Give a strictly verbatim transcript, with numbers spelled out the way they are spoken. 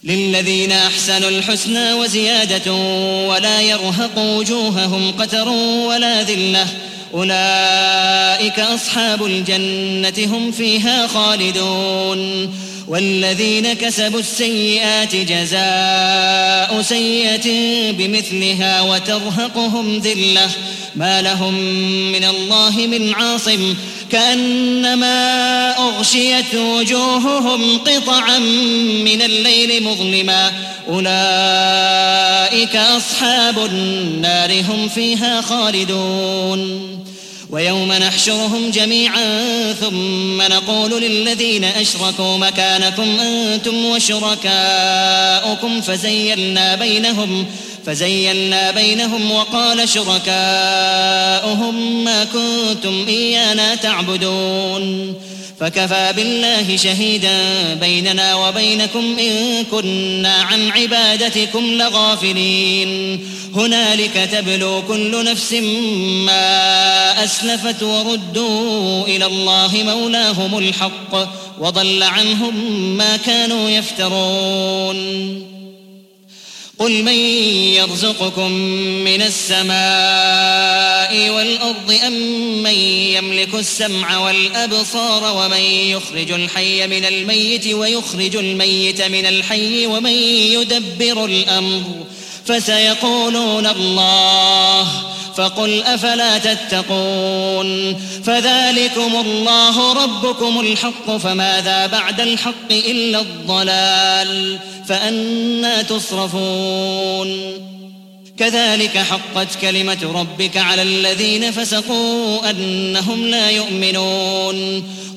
للذين أحسنوا الحسنى وزيادة ولا يرهق وجوههم قتر ولا ذلة أولئك أصحاب الجنة هم فيها خالدون. والذين كسبوا السيئات جزاء سيئة بمثلها وترهقهم ذلة ما لهم من الله من عاصم كأنما أغشيت وجوههم قطعا من الليل مظلما أولئك أصحاب النار هم فيها خالدون. ويوم نحشرهم جميعا ثم نقول للذين أشركوا مكانكم أنتم وشركاؤكم فزيلنا بينهم فزيلنا بينهم وقال شركاؤهم ما كنتم إيانا تعبدون فكفى بالله شهيدا بيننا وبينكم إن كنا عن عبادتكم لغافلين. هنالك تبلو كل نفس ما أسلفت وردوا إلى الله مولاهم الحق وضل عنهم ما كانوا يفترون. قل من يرزقكم من السماء والأرض أم من يملك السمع والأبصار ومن يخرج الحي من الميت ويخرج الميت من الحي ومن يدبر الأمر فسيقولون الله فقل أفلا تتقون. فذلكم الله ربكم الحق فماذا بعد الحق إلا الضلال فأنى تصرفون. كذلك حقت كلمة ربك على الذين فسقوا أنهم لا يؤمنون.